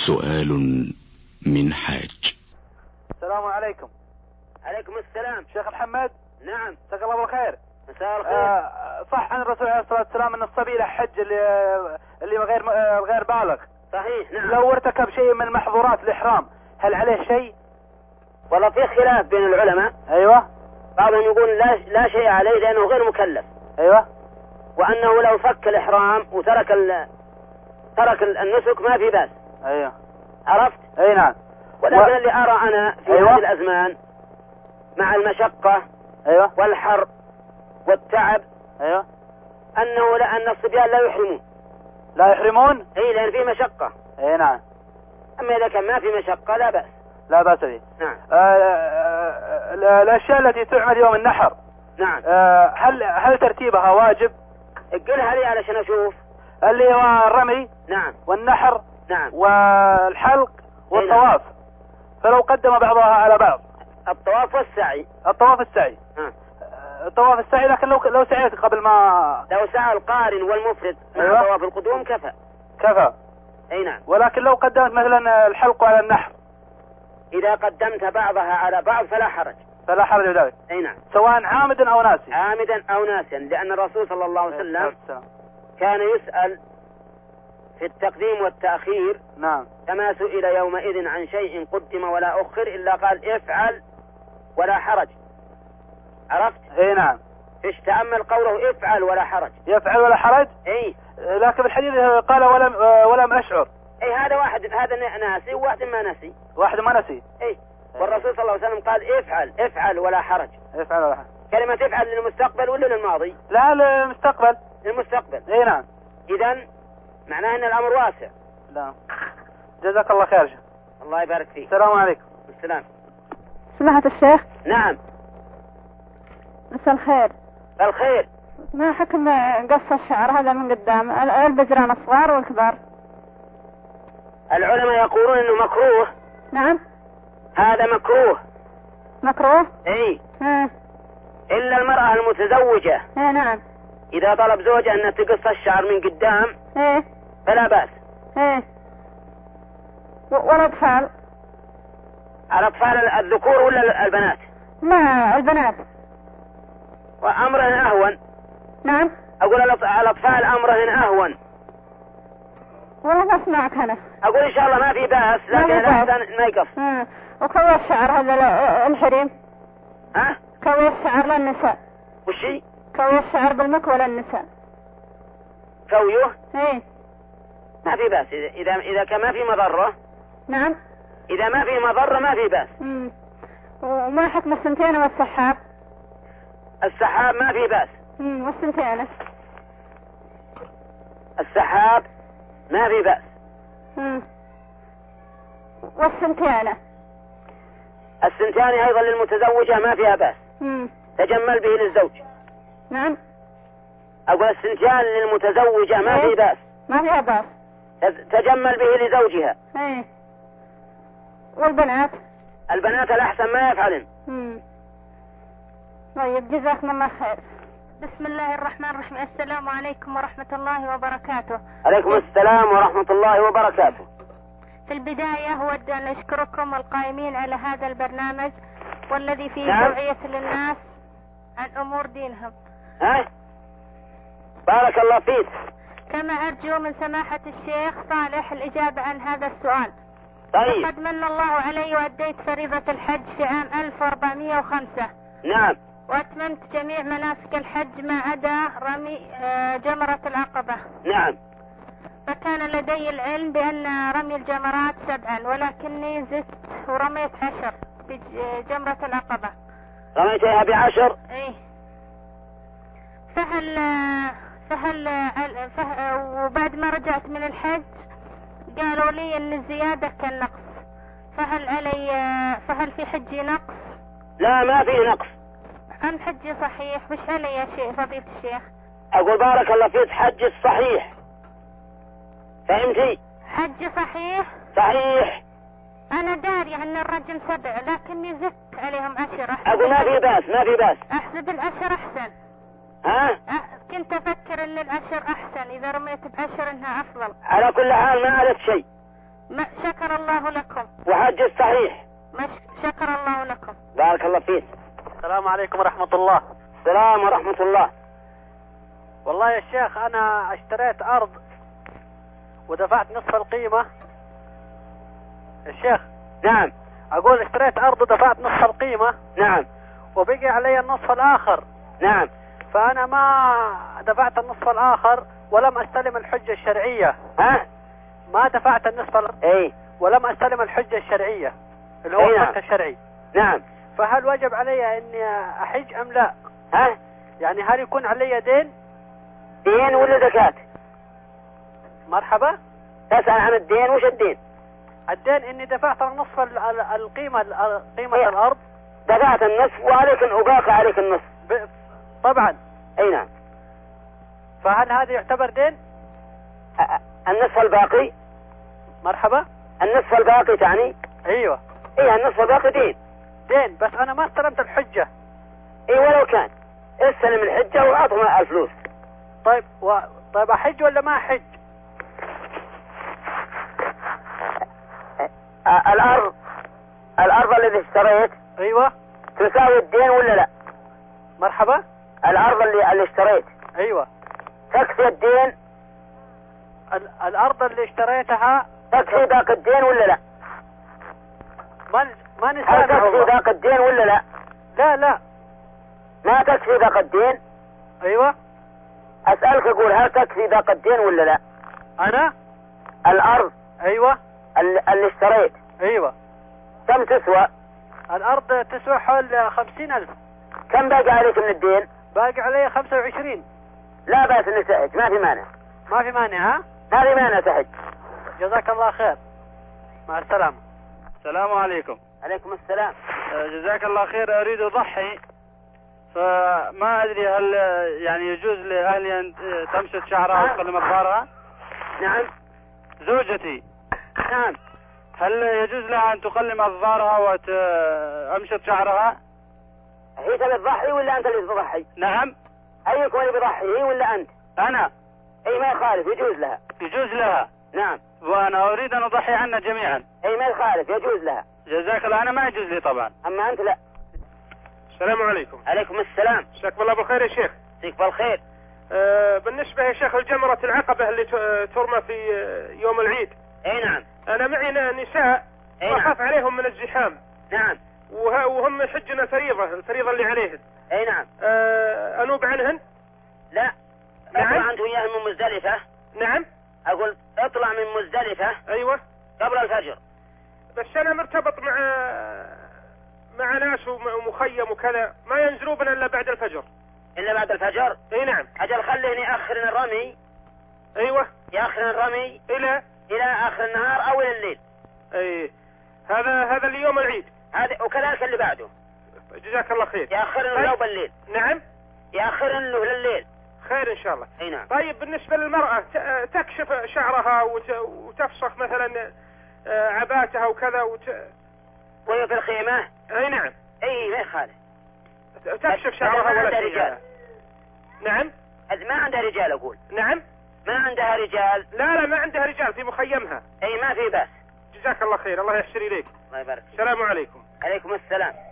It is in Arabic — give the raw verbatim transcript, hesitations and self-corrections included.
سؤال من حاج. السلام عليكم. عليكم السلام. شيخ محمد. نعم. جزاك الله بالخير. مساء الخير. آه صح عن الرسول عليه الصلاة والسلام ان الصبي له حج اللي اللي غير غير بالغ. صحيح. نعم. لو ارتكب شيء من محظورات الإحرام هل عليه شيء؟ والله في خلاف بين العلماء. ايوه. بعضهم يقول لا لا شيء عليه لانه غير مكلف. ايوه. وانه لو فك الإحرام وترك ال... ترك النسك ما في بأس. ايوه. عرفت؟ اي نعم. ولكن و... اللي ارى انا في أيوة. هذه الازمان مع المشقة ايوه والحر والتعب ايوه انه لان الصبيان لا يحرمون. لا يحرمون؟ اي لان في مشقة. اي نعم. اما اذا كان ما في مشقة لا بأس. لا بأس به. نعم. آه آه الاشياء التي تعمل يوم النحر. نعم. آه هل هل ترتيبها واجب؟ اقلها لي علشان اشوف. اللي هو الرمي. نعم. والنحر. نعم. والحلق والطواف. نعم. فلو قدم بعضها على بعض. الطواف والسعي. الطواف السعي. ها. الطواف السعي لكن لو لو سعيت قبل ما لو سعى القارن والمفرد مع أيوة. طواف القدوم كفى. كفى. اي نعم. ولكن لو قدمت مثلا الحلق على النحر. اذا قدمت بعضها على بعض فلا حرج. فلا حرج ذلك. اي نعم. سواء عامدا او ناسي. عامدا او ناسيا لان الرسول صلى الله عليه وسلم كان يسأل في التقديم والتأخير. نعم. كما سئل يومئذ عن شيء قدم ولا أخر إلا قال افعل ولا حرج. عرفت؟ اي نعم. ايش تأمل قوله افعل ولا حرج. يفعل ولا حرج. اي لكن الحديث قال ولم ولم اشعر. اي هذا واحد هذا ناسي وواحد ما نسي. واحد ما نسي. اي والرسول صلى الله عليه وسلم قال افعل افعل ولا حرج. افعل ولا حرج. كلمة افعل للمستقبل ولا للماضي؟ لا للمستقبل. للمستقبل. اي نعم. اذا معناه ان الامر واسع. لا. جزاك الله خير. الله يبارك فيك. السلام عليكم. السلام. سماحة الشيخ. نعم. مساء الخير. الخير. ما حكم قص الشعر هذا من قدام البزران الصغار والكبار؟ العلماء يقولون انه مكروه. نعم. هذا مكروه. مكروه. اي. اه. الا المرأة المتزوجة. ايه نعم. اذا طلب زوجها ان تقص الشعر من قدام. ايه. فلا بأس. ايه. والاطفال؟ الاطفال الذكور ولا البنات؟ لا البنات. وامرهن اهون. نعم. اقول الاطفال امرهن اهون. والله ما اسمعك انا. اقول ان شاء الله ما في بأس لكن الاحسن ما يقص. اه. وكوي الشعر هذا الحريم؟ ها؟ كوي الشعر للنساء. وشي؟ كوي الشعر بالمكوى للنساء. كويه؟ ايه. ما في بأس اذا اذا كان ما في مضرة. نعم. اذا ما في مضرة ما في بأس. امم. وما حكم السنتين والسحاب؟ السحاب ما في بأس. امم والسنتين؟ السحاب ما في بأس. امم. والسنتين؟ السنتان ايضا للمتزوجة ما فيها بأس. امم. تجمل به للزوج. نعم. اقول السنتان للمتزوجة ما ايه؟ في بأس. ما فيها بأس. تجمل به لزوجها. ايه. والبنات؟ البنات الاحسن ما يفعلن. امم. طيب جزاكم الله خير. بسم الله الرحمن الرحيم. السلام عليكم ورحمة الله وبركاته. عليكم السلام ورحمة الله وبركاته. في البداية أود أن أشكركم القائمين على هذا البرنامج والذي فيه نعم. توعية للناس عن أمور دينهم. ها؟ بارك الله فيك. كما أرجو من سماحة الشيخ صالح الإجابة عن هذا السؤال. طيب. لقد من الله علي وأديت فريضة الحج في عام ألف وأربعمائة وخمسة. نعم. وأتممت جميع مناسك الحج ما عدا رمي جمرة العقبة. نعم. فكان لدي العلم بأن رمي الجمرات سبعا ولكني زدت ورميت عشر بجمرة العقبة. رميتها بعشر؟ ايه. فهل فهل فه... وبعد ما رجعت من الحج قالوا لي ان الزيادة كالنقص، فهل علي فهل في حجي نقص؟ لا ما في نقص. أم حجي صحيح؟ وش علي يا شيخ فضيلة الشيخ؟ أقول بارك الله فيك حج الصحيح. فهمتي؟ حج صحيح؟ صحيح. أنا داري أن الرجل سبع لكني زدت عليهم عشرة. أقول ما في باس ما في باس. أحسب العشر أحسن. ها؟ أه كنت أفكر أن العشر أحسن، إذا رميت بعشر أنها أفضل. على كل حال ما عرفت شيء. ما شكر الحج الصحيح. مش شكر الله لكم. بارك الله فيك. السلام عليكم ورحمة الله. السلام ورحمة الله. والله يا شيخ أنا اشتريت أرض ودفعت نصف القيمة. الشيخ نعم. أقول اشتريت أرض ودفعت نصف القيمة. نعم. وبقي علي النصف الآخر. نعم. فأنا ما دفعت النصف الآخر ولم أستلم الحجة الشرعية. ها؟ ما دفعت النصف الآخر. اي. ولم أستلم الحجة الشرعية اللي هو نعم. الفقه الشرعي. نعم. فهل وجب علي إني أحج أم لا؟ ها؟ يعني هل يكون علي دين؟ دين ولا زكاة؟ مرحبا. تسأل عن الدين. وش الدين؟ الدين إني دفعت نصف ال- ال- القيمة ال- قيمة إيه. الأرض. دفعت النصف وعليك وباقي عليك النصف. ب... طبعا. اي نعم. فهل هذا يعتبر دين؟ أ- النصف الباقي. مرحبا. النصف الباقي تعني؟ ايوه. ايه النصف الباقي دين. دين بس انا ما استلمت الحجة. ايه ولو كان استلم الحجة واعطهم الفلوس. طيب و... طيب احج ولا ما احج؟ أ- الارض الارض اللي اشتريت ايوه. تساوي الدين ولا لا؟ مرحبا. الارض اللي اللي اشتريت ايوه. تكفي الدين؟ ال... الارض اللي اشتريتها تكفي ذاك الدين ولا لا؟ ما ما هل نسانا تكفي والله. ذاك الدين ولا لا؟ لا لا. ما تكفي ذاك الدين. ايوه. اسألك اقول هل تكفي ذاك الدين ولا لا؟ انا. الارض ايوه. اللي, اللي اشتريت ايوه. كم تسوى؟ الارض تسوى حول خمسين الف. كم باقي عليك من الدين؟ باقي علي خمسة وعشرين. لا بأس انك تحج، ما في مانع. ما في مانع. ها؟ ما في مانع تحج. جزاك الله خير. مع السلامة. السلام عليكم. عليكم السلام. جزاك الله خير. أريد أضحي فما أدري هل يعني يجوز لأهلي أن تمشط شعرها وتقلم أظفارها؟ نعم. زوجتي. نعم. هل يجوز لها أن تقلم أظفارها وتمشط شعرها؟ هي تبي تضحي ولا أنت اللي تضحي؟ نعم. أيكم اللي بيضحي هي ولا أنت؟ أنا. أي ما يخالف يجوز لها. يجوز لها. نعم. وأنا أريد أن أضحي عنا جميعا. أي ما يخالف يجوز لها. جزاك الله. أنا ما يجوز لي طبعا. أما أنت لا. السلام عليكم. عليكم السلام. جزاكم الله بالخير يا شيخ. فيك بالخير. آه بالنسبة يا شيخ الجمرة العقبة اللي ترمى في يوم العيد. أي نعم. أنا معي نساء وأخاف عليهم من الزحام. نعم. وهم يحجن الفريضة الفريضة اللي عليهن. أي نعم. آه أنوب عنهن؟ لا. نعم. اطلع أنت وياهم من مزدلفة. نعم. أقول اطلع من مزدلفة. أيوة. قبل الفجر. بس أنا مرتبط مع مع ناس ومخيم وكذا ما ينزلوا بنا إلا بعد الفجر. إلا بعد الفجر؟ أي نعم. أجل خليهم يأخرن الرمي. أيوة. يأخرن الرمي إلى إلى آخر النهار أو إلى الليل. أي هذا هذا اليوم العيد. هذا وكذلك اللي بعده. جزاك الله خير. يأخرن طيب. له بالليل. نعم. يأخرن له لليل. خير إن شاء الله. أي نعم. طيب بالنسبة للمرأة تكشف شعرها وتفسخ مثلا عباتها وكذا وت... وهي في الخيمة. أي نعم. أي ما يخالف. تكشف شعرها ما ولا عندها شيء. رجال. نعم. ما عندها رجال أقول. نعم. ما عندها رجال. لا لا ما عندها رجال في مخيمها. أي ما في بس. جزاك الله خير. الله يحسن إليك. الله يبارك. السلام عليكم. عليكم السلام.